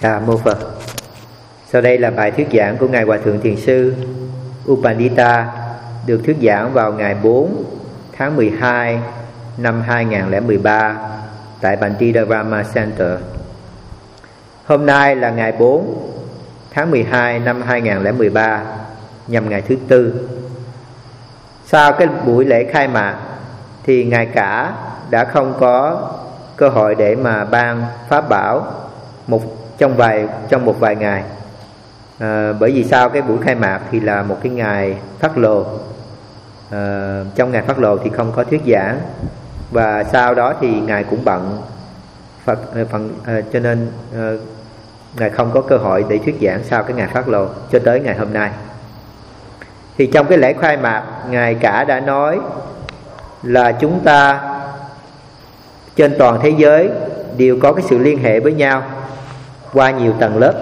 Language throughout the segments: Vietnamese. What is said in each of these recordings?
Mô Phật. Sau đây là bài thuyết giảng của Ngài Hòa Thượng Thiền sư Upandita, được thuyết giảng vào ngày 4 tháng 12 năm 2013 tại Bantidharma Center. Hôm nay là ngày 4 tháng 12 năm 2013, nhằm ngày thứ Tư. Sau cái buổi lễ khai mạc thì Ngài Cả đã không có cơ hội để mà ban pháp bảo trong một vài ngày, bởi vì sau cái buổi khai mạc thì là một cái ngày phát lộ. Trong ngày phát lộ thì không có thuyết giảng, và sau đó thì Ngài cũng bận cho nên Ngài không có cơ hội để thuyết giảng sau cái ngày phát lộ cho tới ngày hôm nay. Thì trong cái lễ khai mạc, Ngài Cả đã nói là chúng ta trên toàn thế giới đều có cái sự liên hệ với nhau qua nhiều tầng lớp.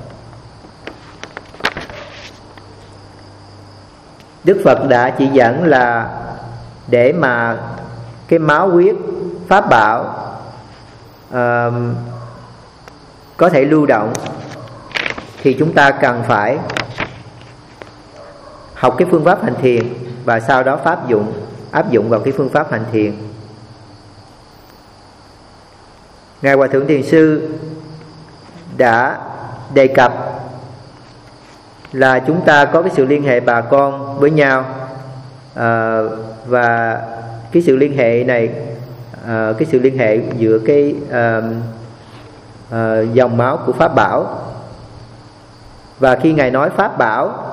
Đức Phật đã chỉ dẫn là để mà cái máu huyết pháp bảo có thể lưu động thì chúng ta cần phải học cái phương pháp hành thiền, và sau đó áp dụng vào cái phương pháp hành thiền. Ngài Hòa Thượng Thiền sư đã đề cập là chúng ta có cái sự liên hệ bà con với nhau, và cái sự liên hệ này, cái sự liên hệ giữa cái dòng máu của pháp bảo. Và khi Ngài nói pháp bảo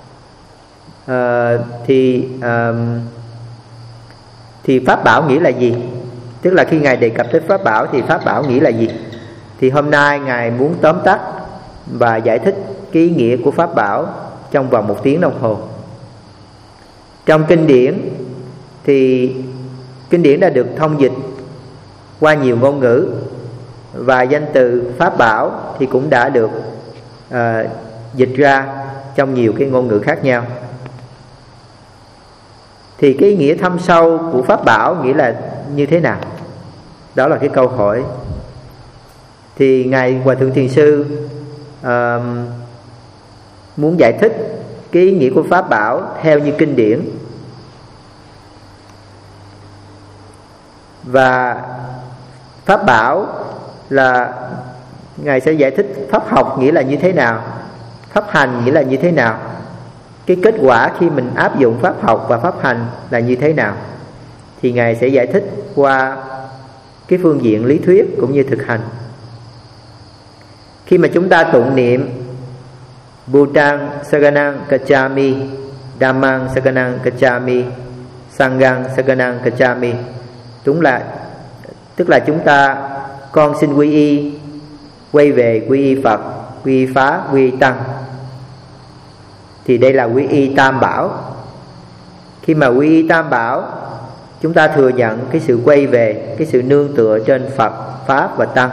thì pháp bảo nghĩa là gì? Tức là khi Ngài đề cập tới pháp bảo thì pháp bảo nghĩa là gì? Thì hôm nay Ngài muốn tóm tắt và giải thích cái ý nghĩa của pháp bảo trong vòng 1 tiếng đồng hồ. Trong kinh điển thì kinh điển đã được thông dịch qua nhiều ngôn ngữ, và danh từ pháp bảo thì cũng đã được dịch ra trong nhiều cái ngôn ngữ khác nhau. Thì cái ý nghĩa thâm sâu của pháp bảo nghĩa là như thế nào? Đó là cái câu hỏi. Thì Ngài Hòa Thượng Thiền sư muốn giải thích cái ý nghĩa của pháp bảo theo như kinh điển. Và pháp bảo là Ngài sẽ giải thích pháp học nghĩa là như thế nào, pháp hành nghĩa là như thế nào, cái kết quả khi mình áp dụng pháp học và pháp hành là như thế nào. Thì Ngài sẽ giải thích qua cái phương diện lý thuyết cũng như thực hành. Khi mà chúng ta tụng niệm Bhutang Saranang Gacchami, Dhammang Saranang Gacchami, Sanghang Saranang Gacchami, tức là chúng ta con xin quy y, quay về quy y Phật, quy y Pháp, quy y Tăng. Thì đây là quy y Tam Bảo. Khi mà quy y Tam Bảo, chúng ta thừa nhận cái sự quay về, cái sự nương tựa trên Phật, Pháp và Tăng.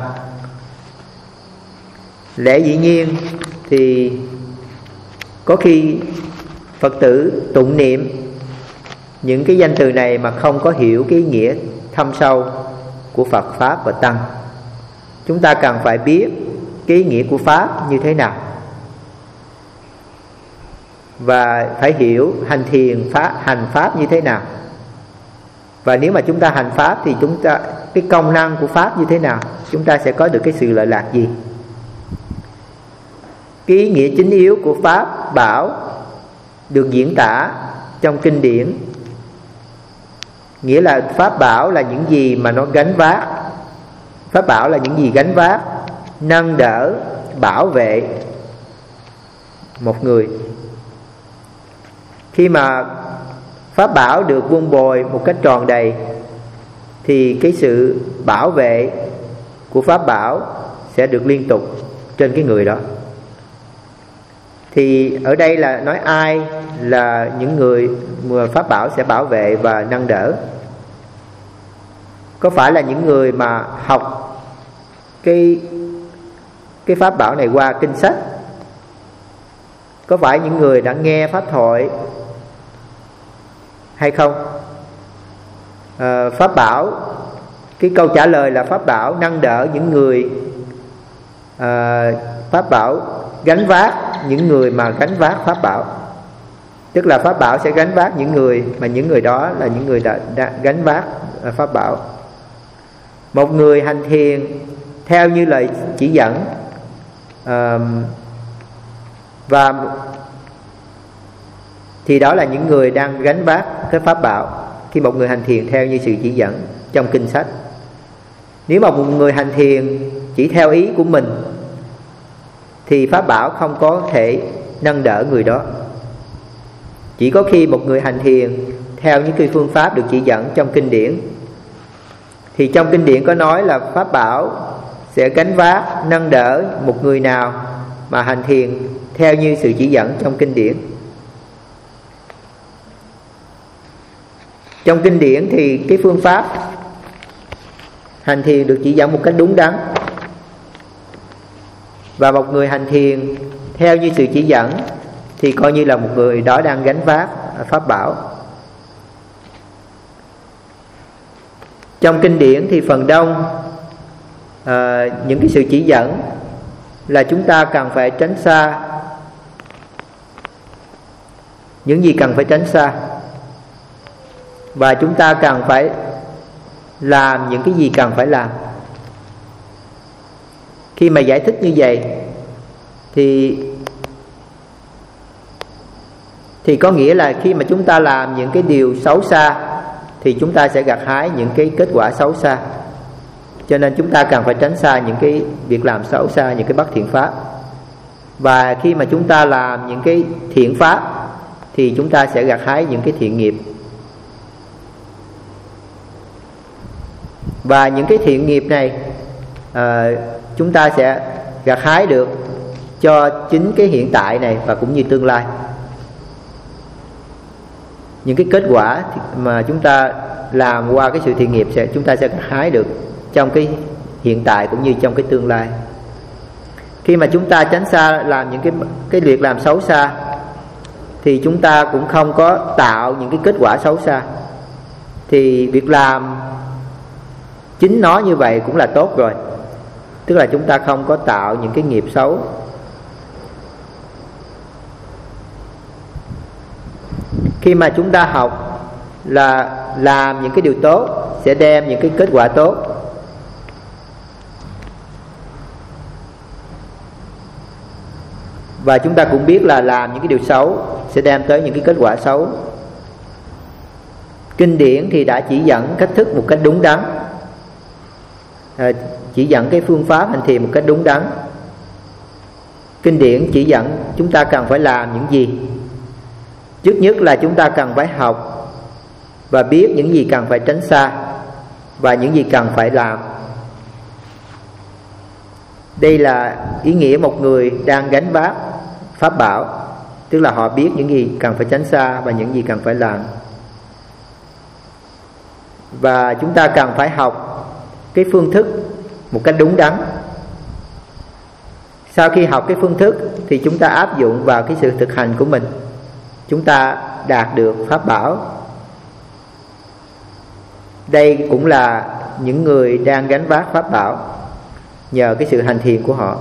Lẽ dĩ nhiên thì có khi Phật tử tụng niệm những cái danh từ này mà không có hiểu cái ý nghĩa thâm sâu của Phật, Pháp và Tăng. Chúng ta cần phải biết cái ý nghĩa của Pháp như thế nào, và phải hiểu hành thiền hành Pháp như thế nào. Và nếu mà chúng ta hành Pháp thì cái công năng của Pháp như thế nào, chúng ta sẽ có được cái sự lợi lạc gì. Cái ý nghĩa chính yếu của pháp bảo được diễn tả trong kinh điển, nghĩa là pháp bảo là những gì mà nó gánh vác. Pháp bảo là những gì gánh vác, nâng đỡ, bảo vệ một người. Khi mà pháp bảo được vun bồi một cách tròn đầy thì cái sự bảo vệ của pháp bảo sẽ được liên tục trên cái người đó. Thì ở đây là nói ai là những người mà pháp bảo sẽ bảo vệ và nâng đỡ? Có phải là những người mà học cái pháp bảo này qua kinh sách? Có phải những người đã nghe pháp thoại hay không? Pháp bảo, cái câu trả lời là pháp bảo nâng đỡ những người pháp bảo gánh vác những người mà gánh vác pháp bảo. Tức là pháp bảo sẽ gánh vác những người mà những người đó là những người đã gánh vác pháp bảo. Một người hành thiền theo như lời chỉ dẫn, và thì đó là những người đang gánh vác cái pháp bảo. Khi một người hành thiền theo như sự chỉ dẫn trong kinh sách. Nếu mà một người hành thiền chỉ theo ý của mình thì pháp bảo không có thể nâng đỡ người đó. Chỉ có khi một người hành thiền theo những cái phương pháp được chỉ dẫn trong kinh điển, thì trong kinh điển có nói là pháp bảo sẽ gánh vác nâng đỡ một người nào mà hành thiền theo như sự chỉ dẫn trong kinh điển. Trong kinh điển thì cái phương pháp hành thiền được chỉ dẫn một cách đúng đắn, và một người hành thiền theo như sự chỉ dẫn thì coi như là một người đó đang gánh vác pháp bảo. Trong kinh điển thì phần đông những cái sự chỉ dẫn là chúng ta cần phải tránh xa những gì cần phải tránh xa, và chúng ta cần phải làm những cái gì cần phải làm. Khi mà giải thích như vậy thì có nghĩa là khi mà chúng ta làm những cái điều xấu xa thì chúng ta sẽ gặt hái những cái kết quả xấu xa. Cho nên chúng ta cần phải tránh xa những cái việc làm xấu xa, những cái bất thiện pháp. Và khi mà chúng ta làm những cái thiện pháp thì chúng ta sẽ gặt hái những cái thiện nghiệp. Và những cái thiện nghiệp này chúng ta sẽ gặt hái được cho chính cái hiện tại này và cũng như tương lai. Những cái kết quả mà chúng ta làm qua cái sự thiện nghiệp chúng ta sẽ gặt hái được trong cái hiện tại cũng như trong cái tương lai. Khi mà chúng ta tránh xa làm những cái việc làm xấu xa thì chúng ta cũng không có tạo những cái kết quả xấu xa. Thì việc làm chính nó như vậy cũng là tốt rồi. Tức là chúng ta không có tạo những cái nghiệp xấu. Khi mà chúng ta học là làm những cái điều tốt sẽ đem những cái kết quả tốt, và chúng ta cũng biết là làm những cái điều xấu sẽ đem tới những cái kết quả xấu. Kinh điển thì đã chỉ dẫn cách thức một cách đúng đắn, chỉ dẫn cái phương pháp hành thiền một cách đúng đắn. Kinh điển chỉ dẫn chúng ta cần phải làm những gì. Trước nhất là chúng ta cần phải học và biết những gì cần phải tránh xa và những gì cần phải làm. Đây là ý nghĩa một người đang gánh vác pháp bảo, tức là họ biết những gì cần phải tránh xa và những gì cần phải làm. Và chúng ta cần phải học cái phương thức một cách đúng đắn. Sau khi học cái phương thức thì chúng ta áp dụng vào cái sự thực hành của mình, chúng ta đạt được pháp bảo. Đây cũng là những người đang gánh vác pháp bảo nhờ cái sự hành thiền của họ.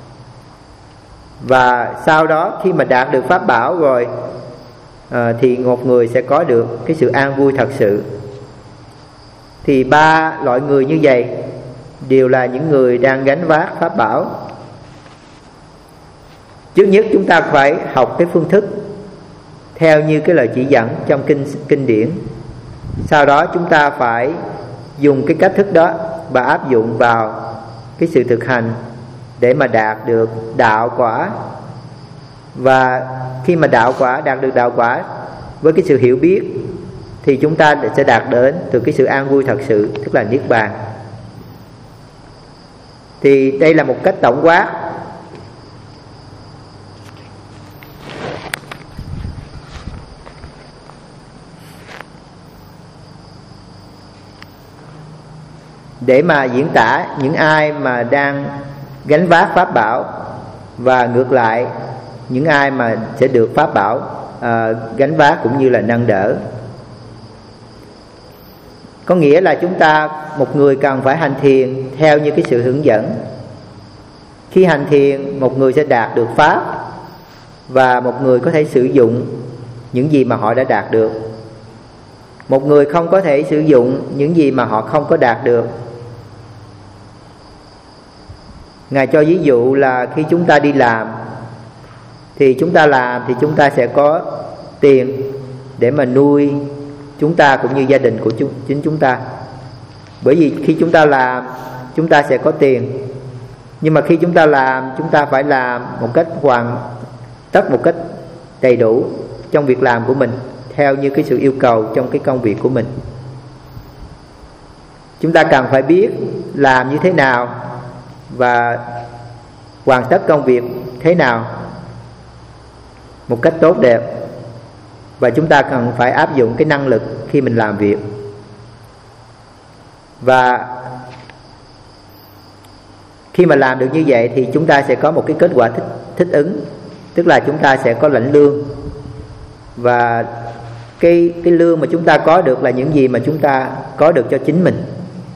Và sau đó khi mà đạt được pháp bảo rồi thì một người sẽ có được cái sự an vui thật sự. Thì ba loại người như vậy đều là những người đang gánh vác pháp bảo. Trước nhất chúng ta phải học cái phương thức theo như cái lời chỉ dẫn trong kinh điển. Sau đó chúng ta phải dùng cái cách thức đó và áp dụng vào cái sự thực hành để mà đạt được đạo quả. Và khi mà đạt được đạo quả với cái sự hiểu biết thì chúng ta sẽ đạt đến từ cái sự an vui thật sự, tức là niết bàn. Thì đây là một cách tổng quát. Để mà diễn tả những ai mà đang gánh vác pháp bảo, và ngược lại những ai mà sẽ được pháp bảo gánh vác cũng như là nâng đỡ. Có nghĩa là một người cần phải hành thiền theo như cái sự hướng dẫn. Khi hành thiền, một người sẽ đạt được pháp, và một người có thể sử dụng những gì mà họ đã đạt được. Một người không có thể sử dụng những gì mà họ không có đạt được. Ngài cho ví dụ là khi chúng ta đi làm, thì chúng ta sẽ có tiền để mà nuôi chúng ta cũng như gia đình của chính chúng ta. Bởi vì khi chúng ta làm, chúng ta sẽ có tiền. Nhưng mà khi chúng ta làm, chúng ta phải làm một cách hoàn tất, một cách đầy đủ trong việc làm của mình, theo như cái sự yêu cầu trong cái công việc của mình. Chúng ta cần phải biết làm như thế nào và hoàn tất công việc thế nào một cách tốt đẹp. Và chúng ta cần phải áp dụng cái năng lực khi mình làm việc. Và khi mà làm được như vậy thì chúng ta sẽ có một cái kết quả thích ứng. Tức là chúng ta sẽ có lãnh lương. Và cái lương mà chúng ta có được là những gì mà chúng ta có được cho chính mình.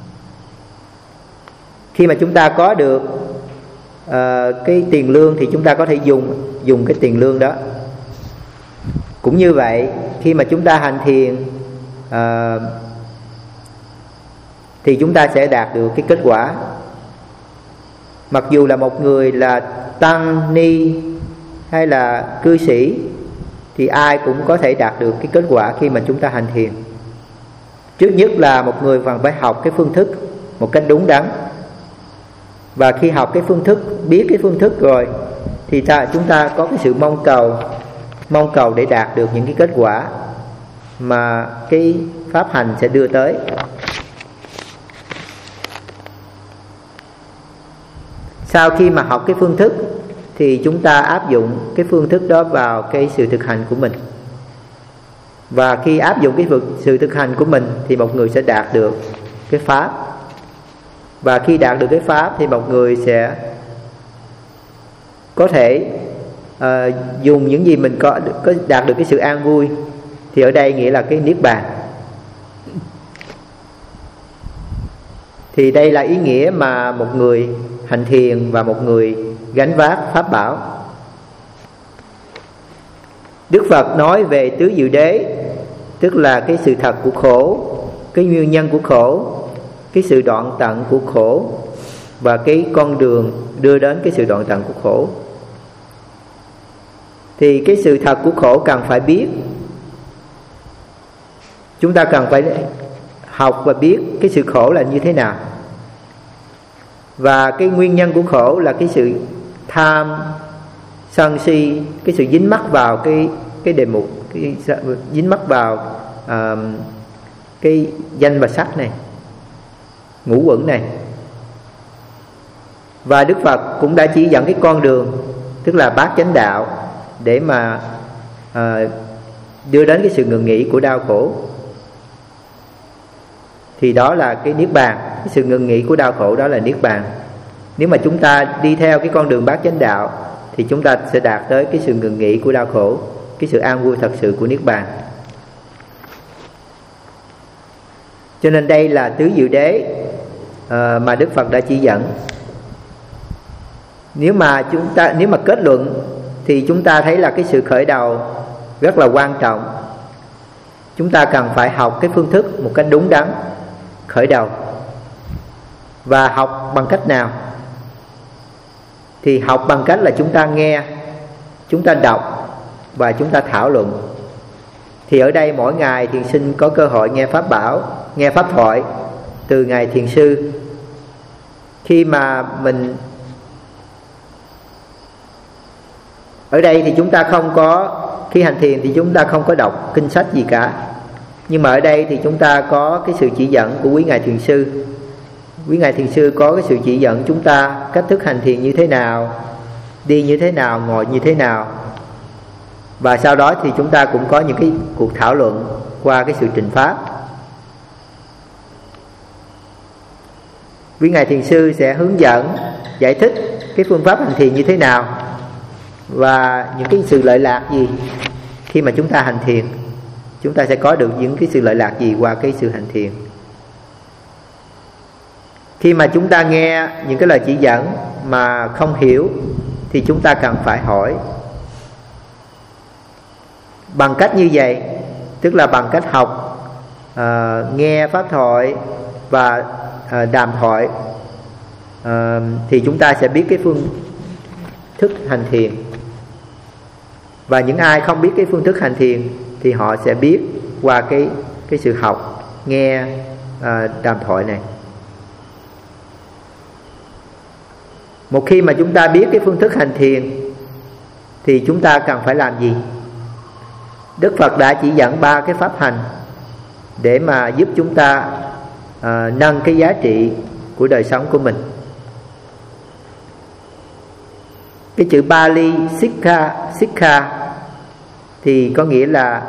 Khi mà chúng ta có được cái tiền lương thì chúng ta có thể dùng cái tiền lương đó. Cũng như vậy, khi mà chúng ta hành thiền thì chúng ta sẽ đạt được cái kết quả. Mặc dù là một người là tăng ni hay là cư sĩ, thì ai cũng có thể đạt được cái kết quả khi mà chúng ta hành thiền. Trước nhất là một người cần phải học cái phương thức một cách đúng đắn. Và khi học cái phương thức, biết cái phương thức rồi, thì chúng ta có cái sự mong cầu để đạt được những cái kết quả mà cái pháp hành sẽ đưa tới. Sau khi mà học cái phương thức thì chúng ta áp dụng cái phương thức đó vào cái sự thực hành của mình. Và khi áp dụng cái sự thực hành của mình thì một người sẽ đạt được cái pháp. Và khi đạt được cái pháp thì một người sẽ có thể dùng những gì mình có đạt được cái sự an vui. Thì ở đây nghĩa là cái niết bàn. Thì đây là ý nghĩa mà một người hành thiền và một người gánh vác pháp bảo. Đức Phật nói về tứ diệu đế, tức là cái sự thật của khổ, cái nguyên nhân của khổ, cái sự đoạn tận của khổ, và cái con đường đưa đến cái sự đoạn tận của khổ. Thì cái sự thật của khổ cần phải biết. Chúng ta cần phải học và biết cái sự khổ là như thế nào. Và cái nguyên nhân của khổ là cái sự tham, sân si, cái sự dính mắc vào cái đề mục, dính mắc vào cái danh và sắc này, ngũ uẩn này. Và Đức Phật cũng đã chỉ dẫn cái con đường, tức là bát chánh đạo, để mà đưa đến cái sự ngừng nghỉ của đau khổ. Thì đó là cái niết bàn. Cái sự ngừng nghỉ của đau khổ đó là niết bàn. Nếu mà chúng ta đi theo cái con đường bát chánh đạo thì chúng ta sẽ đạt tới cái sự ngừng nghỉ của đau khổ, cái sự an vui thật sự của niết bàn. Cho nên đây là tứ diệu đế mà Đức Phật đã chỉ dẫn. Nếu mà kết luận thì chúng ta thấy là cái sự khởi đầu rất là quan trọng. Chúng ta cần phải học cái phương thức một cách đúng đắn khởi đầu. Và học bằng cách nào? Thì học bằng cách là chúng ta nghe, chúng ta đọc và chúng ta thảo luận. Thì ở đây mỗi ngày thiền sinh có cơ hội nghe pháp bảo, nghe pháp thoại từ ngài thiền sư. Khi mà mình ở đây thì chúng ta không có, khi hành thiền thì chúng ta không có đọc kinh sách gì cả. Nhưng mà ở đây thì chúng ta có cái sự chỉ dẫn của quý ngài thiền sư. Quý ngài thiền sư có cái sự chỉ dẫn chúng ta cách thức hành thiền như thế nào, đi như thế nào, ngồi như thế nào. Và sau đó thì chúng ta cũng có những cái cuộc thảo luận qua cái sự trình pháp. Quý ngài thiền sư sẽ hướng dẫn, giải thích cái phương pháp hành thiền như thế nào và những cái sự lợi lạc gì khi mà chúng ta hành thiền. Chúng ta sẽ có được những cái sự lợi lạc gì qua cái sự hành thiền. Khi mà chúng ta nghe những cái lời chỉ dẫn mà không hiểu thì chúng ta cần phải hỏi. Bằng cách như vậy, tức là bằng cách học, nghe pháp thoại và đàm thoại, thì chúng ta sẽ biết cái phương thức hành thiền. Và những ai không biết cái phương thức hành thiền thì họ sẽ biết qua cái sự học, nghe, đàm thoại này. Một khi mà chúng ta biết cái phương thức hành thiền thì chúng ta cần phải làm gì? Đức Phật đã chỉ dẫn 3 cái pháp hành để mà giúp chúng ta nâng cái giá trị của đời sống của mình. Cái chữ Bali Sikha thì có nghĩa là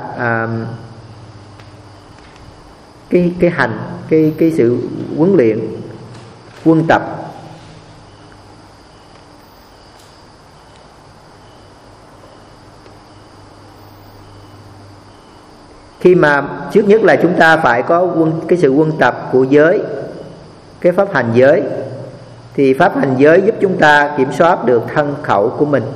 cái hành, cái sự huấn luyện, quân tập. Khi mà trước nhất là chúng ta phải có cái sự quân tập của giới, cái pháp hành giới. Thì pháp hành giới giúp chúng ta kiểm soát được thân khẩu của mình.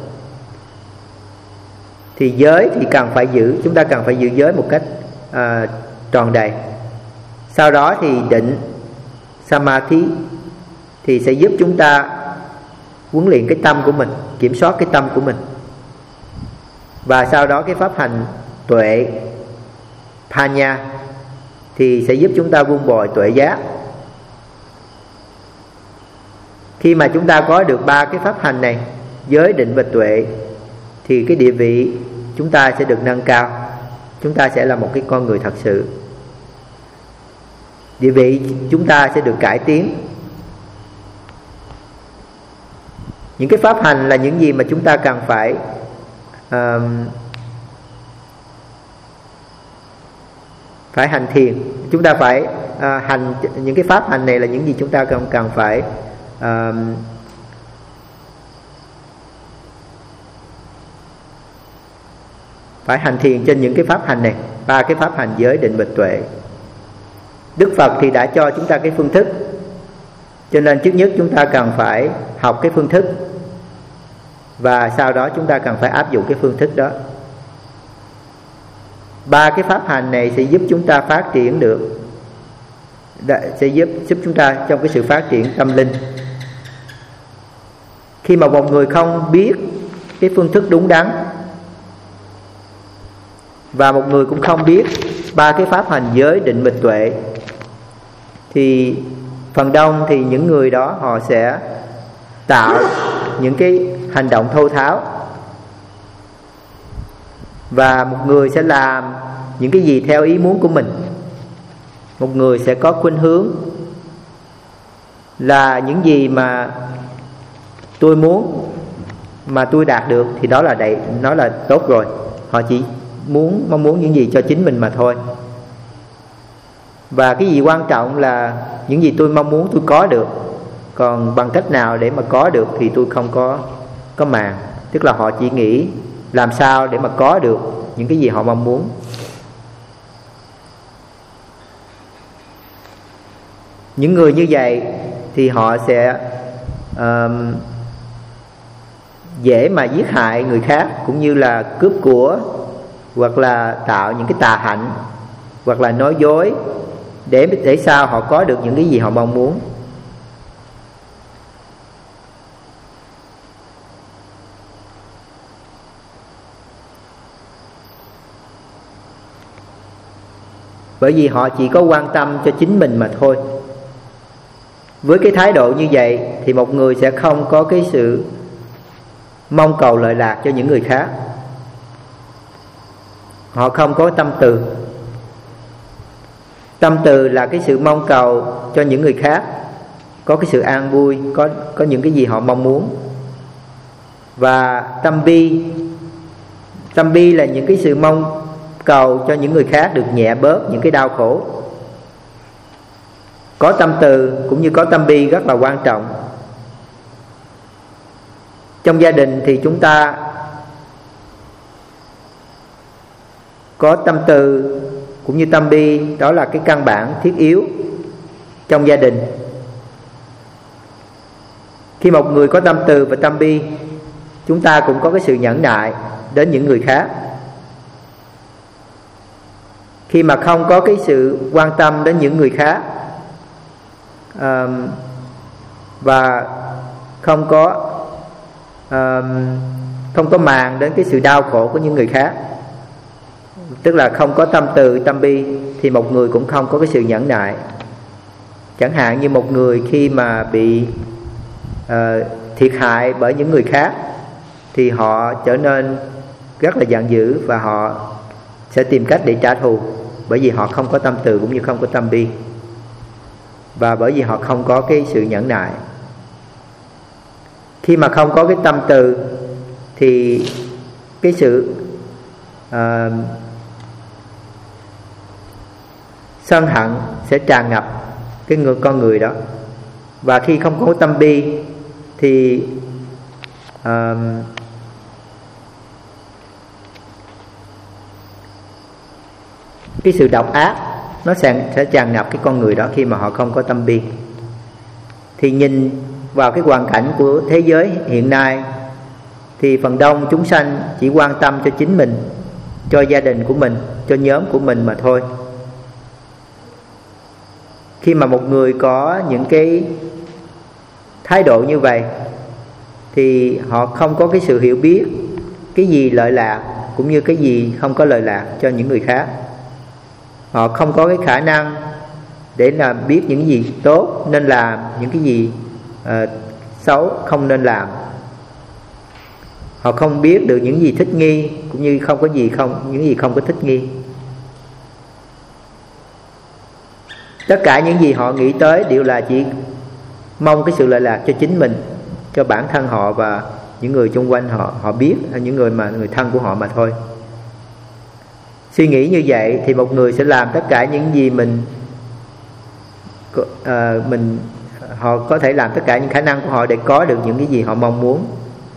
Thì giới thì chúng ta cần phải giữ giới một cách tròn đầy. Sau đó thì định, Samadhi thì sẽ giúp chúng ta huấn luyện cái tâm của mình, kiểm soát cái tâm của mình. Và sau đó cái pháp hành tuệ, Panya thì sẽ giúp chúng ta vun bồi tuệ giác. Khi mà chúng ta có được 3 cái pháp hành này, giới, định và tuệ, thì cái địa vị chúng ta sẽ được nâng cao. Chúng ta sẽ là một cái con người thật sự. Địa vị chúng ta sẽ được cải tiến. Những cái pháp hành là những gì mà chúng ta cần phải hành thiền. Chúng ta phải hành những cái pháp hành này là những gì chúng ta cần phải hành thiền trên những cái pháp hành này, 3 cái pháp hành giới, định và tuệ. Đức Phật thì đã cho chúng ta cái phương thức, cho nên trước nhất chúng ta cần phải học cái phương thức, và sau đó chúng ta cần phải áp dụng cái phương thức đó. 3 cái pháp hành này sẽ giúp chúng ta phát triển được, sẽ giúp chúng ta trong cái sự phát triển tâm linh. Khi mà một người không biết cái phương thức đúng đắn, và một người cũng không biết 3 cái pháp hành giới, định và tuệ, thì phần đông thì những người đó họ sẽ tạo những cái hành động thô tháo, và một người sẽ làm những cái gì theo ý muốn của mình. Một người sẽ có khuynh hướng là những gì mà tôi muốn, mà tôi đạt được thì đó là tốt rồi. Họ chỉ mong muốn những gì cho chính mình mà thôi. Và cái gì quan trọng là những gì tôi mong muốn tôi có được, còn bằng cách nào để mà có được thì tôi không có màng. Tức là họ chỉ nghĩ làm sao để mà có được những cái gì họ mong muốn. Những người như vậy thì họ sẽ dễ mà giết hại người khác, cũng như là cướp của, hoặc là tạo những cái tà hạnh, hoặc là nói dối để sao họ có được những cái gì họ mong muốn. Bởi vì họ chỉ có quan tâm cho chính mình mà thôi. Với cái thái độ như vậy thì một người sẽ không có cái sự mong cầu lợi lạc cho những người khác. Họ không có tâm từ. Tâm từ là cái sự mong cầu cho những người khác có cái sự an vui, có những cái gì họ mong muốn. Và tâm bi là những cái sự mong cầu cho những người khác được nhẹ bớt những cái đau khổ. Có tâm từ cũng như có tâm bi rất là quan trọng. Trong gia đình thì chúng ta có tâm từ cũng như tâm bi, đó là cái căn bản thiết yếu trong gia đình. Khi một người có tâm từ và tâm bi, chúng ta cũng có cái sự nhẫn nại đến những người khác. Khi mà không có cái sự quan tâm đến những người khác, và không có màng đến cái sự đau khổ của những người khác, tức là không có tâm từ tâm bi, thì một người cũng không có cái sự nhẫn nại. Chẳng hạn như một người khi mà bị thiệt hại bởi những người khác thì họ trở nên rất là giận dữ và họ sẽ tìm cách để trả thù, bởi vì họ không có tâm từ cũng như không có tâm bi, và bởi vì họ không có cái sự nhẫn nại. Khi mà không có cái tâm từ thì cái sự sân hận sẽ tràn ngập con người đó. Và khi không có tâm bi thì cái sự độc ác nó sẽ tràn ngập cái con người đó khi mà họ không có tâm bi. Thì nhìn vào cái hoàn cảnh của thế giới hiện nay thì phần đông chúng sanh chỉ quan tâm cho chính mình, cho gia đình của mình, cho nhóm của mình mà thôi. Khi mà một người có những cái thái độ như vậy thì họ không có cái sự hiểu biết cái gì lợi lạc cũng như cái gì không có lợi lạc cho những người khác. Họ không có cái khả năng để là biết những gì tốt nên làm, những cái gì xấu không nên làm. Họ không biết được những gì thích nghi cũng như những gì không có thích nghi. Tất cả những gì họ nghĩ tới đều là chỉ mong cái sự lợi lạc cho chính mình, cho bản thân họ và những người xung quanh họ biết, những người thân của họ mà thôi. Suy nghĩ như vậy thì một người sẽ làm tất cả những gì họ có thể làm tất cả những khả năng của họ để có được những cái gì họ mong muốn.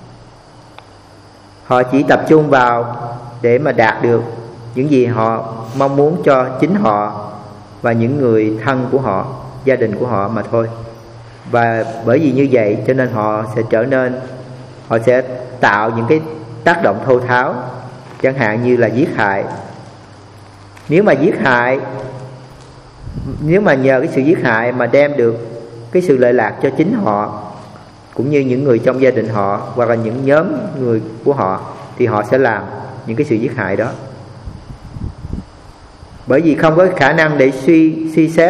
Họ chỉ tập trung vào để mà đạt được những gì họ mong muốn cho chính họ và những người thân của họ, gia đình của họ mà thôi. Và bởi vì như vậy cho nên họ sẽ tạo những cái tác động thô tháo, chẳng hạn như là giết hại. Nếu mà nhờ cái sự giết hại mà đem được cái sự lợi lạc cho chính họ cũng như những người trong gia đình họ hoặc là những nhóm người của họ, thì họ sẽ làm những cái sự giết hại đó. Bởi vì không có khả năng để suy xét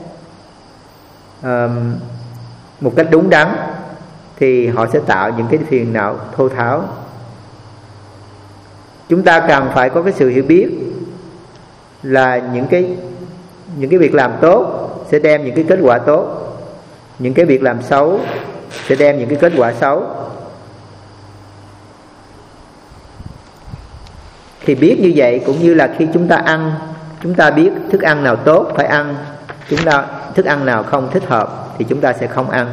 một cách đúng đắn thì họ sẽ tạo những cái phiền não thô tháo. Chúng ta cần phải có cái sự hiểu biết là những cái việc làm tốt sẽ đem những cái kết quả tốt, những cái việc làm xấu sẽ đem những cái kết quả xấu. Thì biết như vậy cũng như là khi chúng ta ăn, chúng ta biết thức ăn nào tốt phải ăn, thức ăn nào không thích hợp thì chúng ta sẽ không ăn.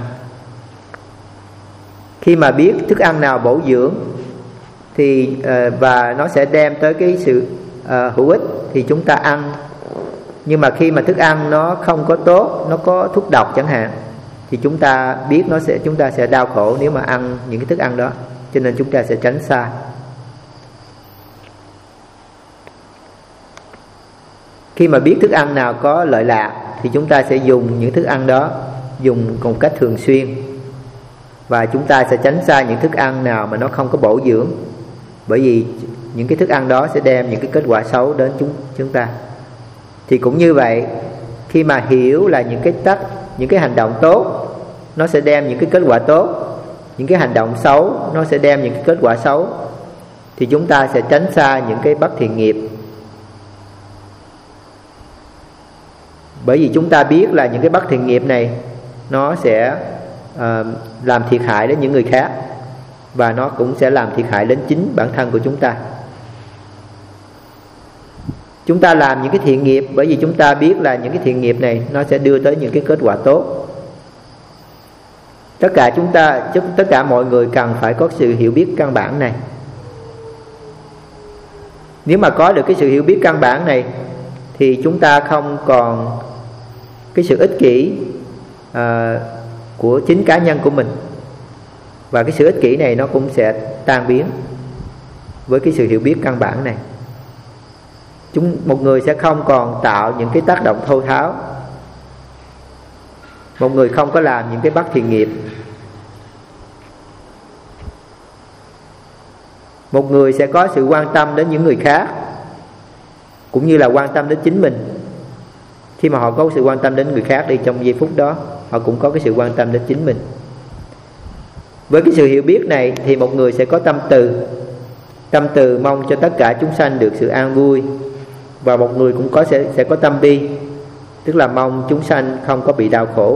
Khi mà biết thức ăn nào bổ dưỡng thì và nó sẽ đem tới cái sự hữu ích thì chúng ta ăn. Nhưng mà khi mà thức ăn nó không có tốt, nó có thuốc độc chẳng hạn, thì chúng ta biết chúng ta sẽ đau khổ nếu mà ăn những cái thức ăn đó, cho nên chúng ta sẽ tránh xa. Khi mà biết thức ăn nào có lợi lạc thì chúng ta sẽ dùng những thức ăn đó, dùng một cách thường xuyên. Và chúng ta sẽ tránh xa những thức ăn nào mà nó không có bổ dưỡng, bởi vì những cái thức ăn đó sẽ đem những cái kết quả xấu đến chúng ta. Thì cũng như vậy, khi mà hiểu là những cái hành động tốt nó sẽ đem những cái kết quả tốt, những cái hành động xấu nó sẽ đem những cái kết quả xấu, thì chúng ta sẽ tránh xa những cái bất thiện nghiệp. Bởi vì chúng ta biết là những cái bất thiện nghiệp này nó sẽ làm thiệt hại đến những người khác, và nó cũng sẽ làm thiệt hại đến chính bản thân của chúng ta. Chúng ta làm những cái thiện nghiệp bởi vì chúng ta biết là những cái thiện nghiệp này nó sẽ đưa tới những cái kết quả tốt. Tất cả mọi người cần phải có sự hiểu biết căn bản này. Nếu mà có được cái sự hiểu biết căn bản này thì chúng ta không còn cái sự ích kỷ của chính cá nhân của mình, Và cái sự ích kỷ này nó cũng sẽ tan biến với cái sự hiểu biết căn bản này. Một người sẽ không còn tạo những cái tác động thô tháo. Một người không có làm những cái bất thiện nghiệp. Một người sẽ có sự quan tâm đến những người khác, cũng như là quan tâm đến chính mình. Khi mà họ có sự quan tâm đến người khác đi, trong giây phút đó họ cũng có cái sự quan tâm đến chính mình. Với cái sự hiểu biết này thì một người sẽ có tâm từ. Tâm từ mong cho tất cả chúng sanh được sự an vui. Và một người cũng sẽ có tâm bi, tức là mong chúng sanh không có bị đau khổ.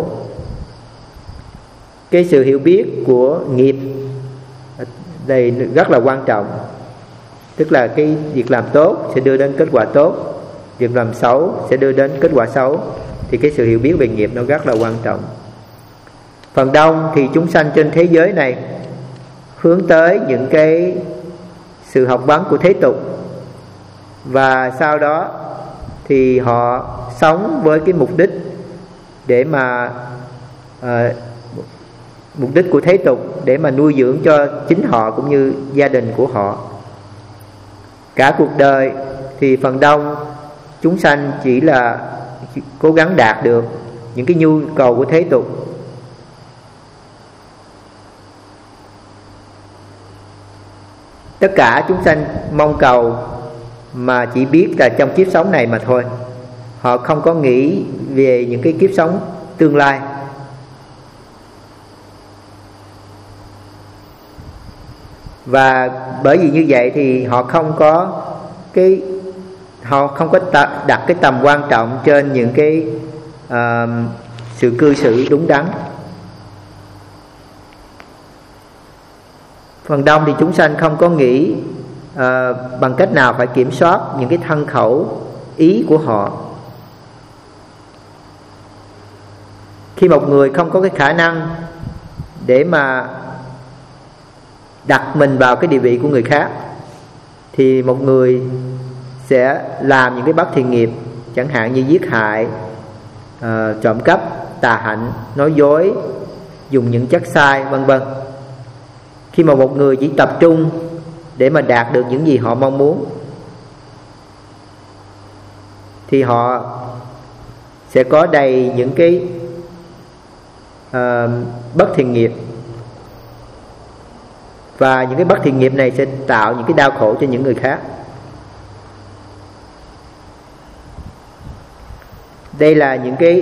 Cái sự hiểu biết của nghiệp đây rất là quan trọng. Tức là cái việc làm tốt sẽ đưa đến kết quả tốt, việc làm xấu sẽ đưa đến kết quả xấu. Thì cái sự hiểu biết về nghiệp nó rất là quan trọng. Phần đông thì chúng sanh trên thế giới này hướng tới những cái sự học vấn của thế tục, và sau đó thì họ sống với cái mục đích để mà mục đích của thế tục để mà nuôi dưỡng cho chính họ cũng như gia đình của họ. Cả cuộc đời thì phần đông chúng sanh chỉ là cố gắng đạt được những cái nhu cầu của thế tục. Tất cả chúng sanh mong cầu mà chỉ biết là trong kiếp sống này mà thôi. Họ không có nghĩ về những cái kiếp sống tương lai. Và bởi vì như vậy thì họ không có đặt cái tầm quan trọng trên những cái sự cư xử đúng đắn. Phần đông thì chúng sanh không có nghĩ bằng cách nào phải kiểm soát những cái thân khẩu ý của họ. Khi một người không có cái khả năng để mà đặt mình vào cái địa vị của người khác, thì một người sẽ làm những cái bất thiện nghiệp, chẳng hạn như giết hại, trộm cắp, tà hạnh, nói dối, dùng những chất sai, vân vân. Khi mà một người chỉ tập trung để mà đạt được những gì họ mong muốn, thì họ sẽ có đầy những cái bất thiện nghiệp. Và những cái bất thiện nghiệp này sẽ tạo những cái đau khổ cho những người khác. Đây là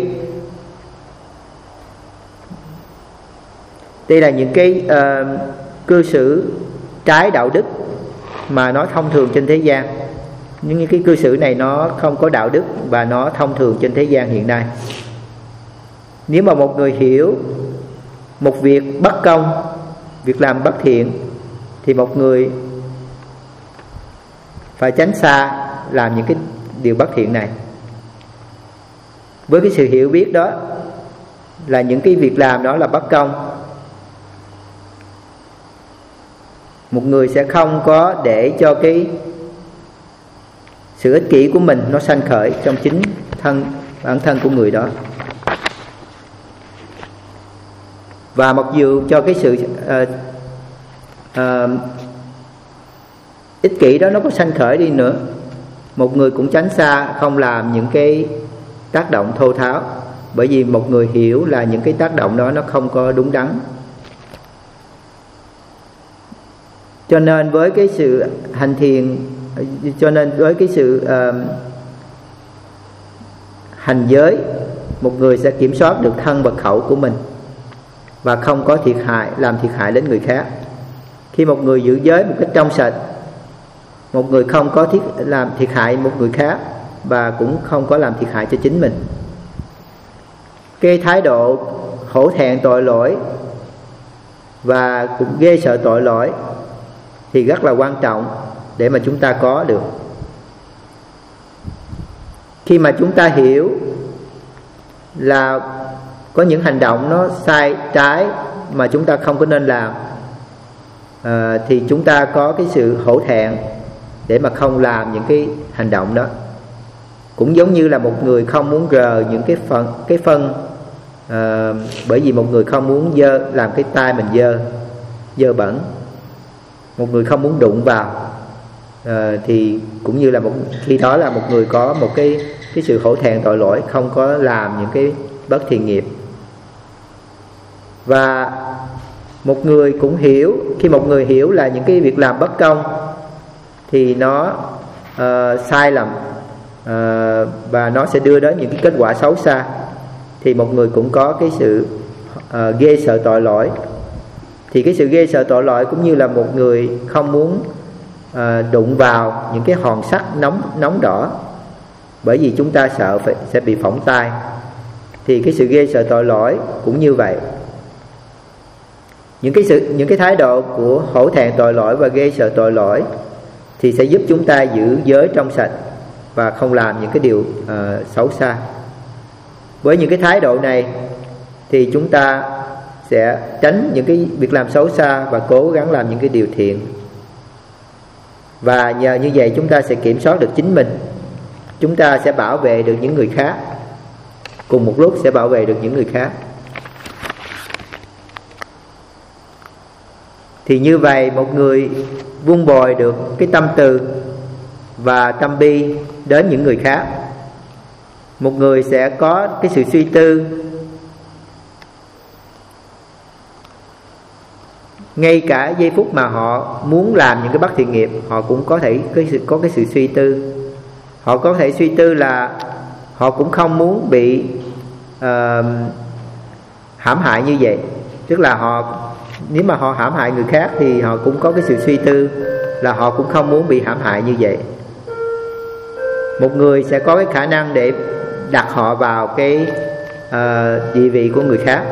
những cái cư xử trái đạo đức mà nó thông thường trên thế gian. Những cái cư xử này nó không có đạo đức và nó thông thường trên thế gian hiện nay. Nếu mà một người hiểu một việc bất công, việc làm bất thiện, thì một người phải tránh xa làm những cái điều bất thiện này. Với cái sự hiểu biết đó là những cái việc làm đó là bất công, một người sẽ không có để cho cái sự ích kỷ của mình nó sanh khởi trong chính bản thân của người đó. Và mặc dù cho cái sự ích kỷ đó nó có sanh khởi đi nữa, một người cũng tránh xa không làm những cái tác động thô tháo. Bởi vì một người hiểu là những cái tác động đó nó không có đúng đắn. Cho nên với cái sự hành thiền, với cái sự hành giới, một người sẽ kiểm soát được thân và khẩu của mình và không có làm thiệt hại đến người khác. Khi một người giữ giới một cách trong sạch, một người không có làm thiệt hại một người khác và cũng không có làm thiệt hại cho chính mình. Cái thái độ hổ thẹn tội lỗi và cũng ghê sợ tội lỗi thì rất là quan trọng để mà chúng ta có được. Khi mà chúng ta hiểu là có những hành động nó sai trái mà chúng ta không có nên làm, thì chúng ta có cái sự hổ thẹn để mà không làm những cái hành động đó. Cũng giống như là một người không muốn rờ những cái phân, bởi vì một người không muốn làm cái tay mình dơ, dơ bẩn, một người không muốn đụng vào, thì cũng như là khi đó là một người có một cái sự hổ thẹn tội lỗi, không có làm những cái bất thiện nghiệp. Và một người cũng hiểu, khi một người hiểu là những cái việc làm bất công thì nó sai lầm, và nó sẽ đưa đến những cái kết quả xấu xa, thì một người cũng có cái sự ghê sợ tội lỗi. Thì cái sự ghê sợ tội lỗi cũng như là một người không muốn đụng vào những cái hòn sắt nóng đỏ, bởi vì chúng ta sợ sẽ bị phỏng tai. Thì cái sự ghê sợ tội lỗi cũng như vậy. Những cái thái độ của hổ thẹn tội lỗi và ghê sợ tội lỗi thì sẽ giúp chúng ta giữ giới trong sạch và không làm những cái điều xấu xa. Với những cái thái độ này thì chúng ta sẽ tránh những cái việc làm xấu xa và cố gắng làm những cái điều thiện. Và nhờ như vậy chúng ta sẽ kiểm soát được chính mình. Chúng ta sẽ bảo vệ được những người khác, cùng một lúc sẽ bảo vệ được những người khác. Thì như vậy một người vun bồi được cái tâm từ và tâm bi đến những người khác. Một người sẽ có cái sự suy tư, ngay cả giây phút mà họ muốn làm những cái bất thiện nghiệp, họ cũng có thể có cái sự suy tư. Họ có thể suy tư là họ cũng không muốn bị hãm hại như vậy. Tức là nếu mà họ hãm hại người khác thì họ cũng có cái sự suy tư là họ cũng không muốn bị hãm hại như vậy. Một người sẽ có cái khả năng để đặt họ vào cái địa vị của người khác,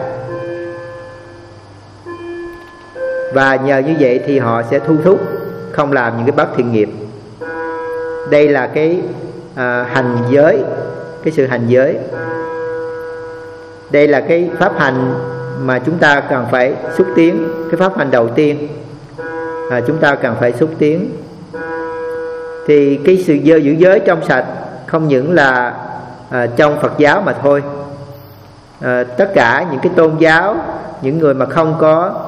và nhờ như vậy thì họ sẽ thu thúc không làm những cái bất thiện nghiệp. Đây là cái hành giới, cái sự hành giới. Đây là cái pháp hành mà chúng ta cần phải xúc tiến. Cái pháp hành đầu tiên chúng ta cần phải xúc tiến. Thì cái sự giữ giới trong sạch không những là trong Phật giáo mà thôi. Tất cả những cái tôn giáo, những người mà không có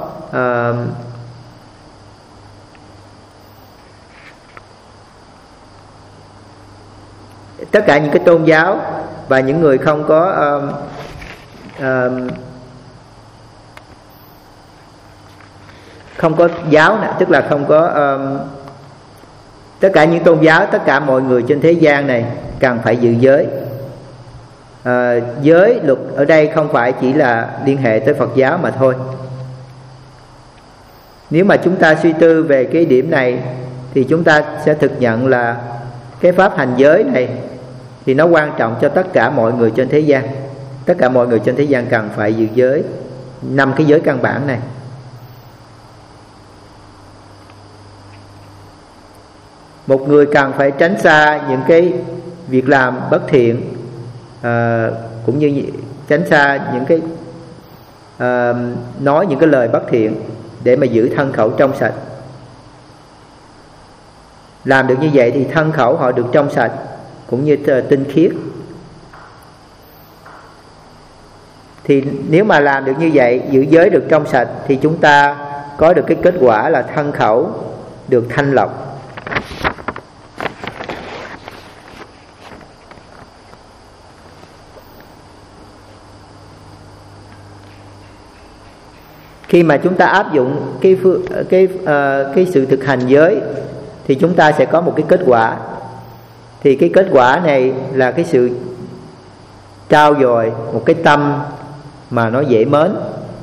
tất cả những cái tôn giáo và những người không có giáo này, tức là không có tất cả những tôn giáo, tất cả mọi người trên thế gian này cần phải giữ giới. Giới luật ở đây không phải chỉ là liên hệ tới Phật giáo mà thôi. Nếu mà chúng ta suy tư về cái điểm này thì chúng ta sẽ thực nhận là cái pháp hành giới này thì nó quan trọng cho tất cả mọi người trên thế gian. Tất cả mọi người trên thế gian cần phải giữ giới, 5 cái giới căn bản này. Một người cần phải tránh xa những cái việc làm bất thiện, cũng như tránh xa những cái nói những cái lời bất thiện để mà giữ thân khẩu trong sạch. Làm được như vậy thì thân khẩu họ được trong sạch cũng như tinh khiết. Thì nếu mà làm được như vậy, giữ giới được trong sạch, thì chúng ta có được cái kết quả là thân khẩu được thanh lọc. Khi mà chúng ta áp dụng cái sự thực hành giới thì chúng ta sẽ có một cái kết quả. Thì cái kết quả này là cái sự trao dồi một cái tâm mà nó dễ mến.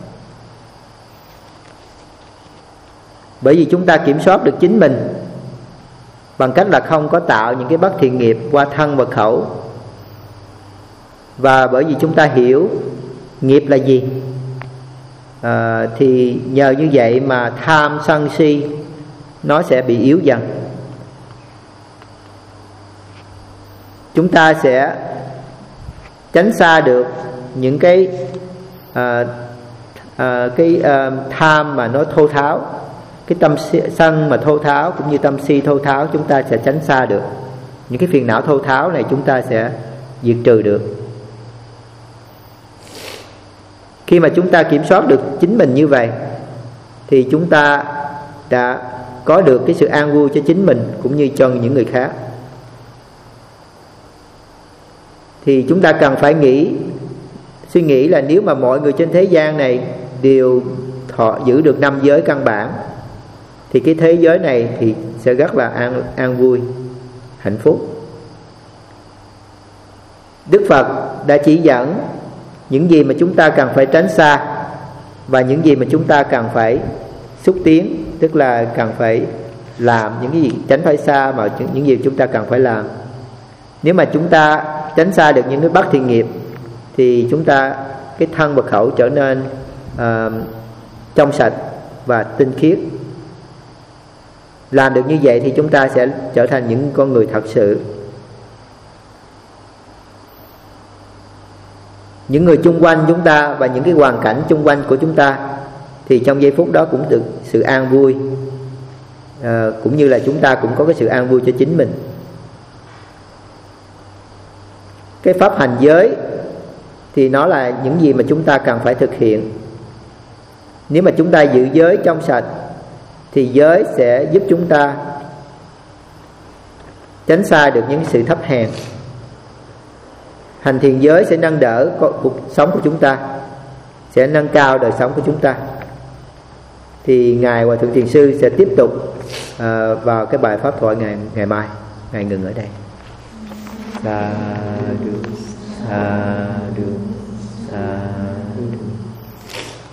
Bởi vì chúng ta kiểm soát được chính mình bằng cách là không có tạo những cái bất thiện nghiệp qua thân và khẩu. Và bởi vì chúng ta hiểu nghiệp là gì, thì nhờ như vậy mà tham sân si nó sẽ bị yếu dần. Chúng ta sẽ tránh xa được những cái tham mà nó thô tháo, cái tâm sân mà thô tháo cũng như tâm si thô tháo, chúng ta sẽ tránh xa được. Những cái phiền não thô tháo này chúng ta sẽ diệt trừ được. Khi mà chúng ta kiểm soát được chính mình như vậy thì chúng ta đã có được cái sự an vui cho chính mình cũng như cho những người khác. Thì chúng ta cần phải suy nghĩ là nếu mà mọi người trên thế gian này đều giữ được 5 giới căn bản thì cái thế giới này thì sẽ rất là an vui, hạnh phúc. Đức Phật đã chỉ dẫn những gì mà chúng ta cần phải tránh xa và những gì mà chúng ta cần phải xúc tiến, tức là cần phải làm những cái gì tránh phải xa, mà những gì chúng ta cần phải làm. Nếu mà chúng ta tránh xa được những cái bất thiện nghiệp thì chúng ta cái thân và khẩu trở nên trong sạch và tinh khiết. Làm được như vậy thì chúng ta sẽ trở thành những con người thật sự. Những người chung quanh chúng ta và những cái hoàn cảnh chung quanh của chúng ta thì trong giây phút đó cũng được sự an vui, cũng như là chúng ta cũng có cái sự an vui cho chính mình. Cái pháp hành giới thì nó là những gì mà chúng ta cần phải thực hiện. Nếu mà chúng ta giữ giới trong sạch thì giới sẽ giúp chúng ta tránh xa được những sự thấp hèn. Hành thiền giới sẽ nâng đỡ cuộc sống của chúng ta, sẽ nâng cao đời sống của chúng ta. Thì Ngài Hòa Thượng Thiền Sư sẽ tiếp tục vào cái bài pháp thoại ngày mai. Ngài ngừng ở đây. Sa du, sa du, sa du.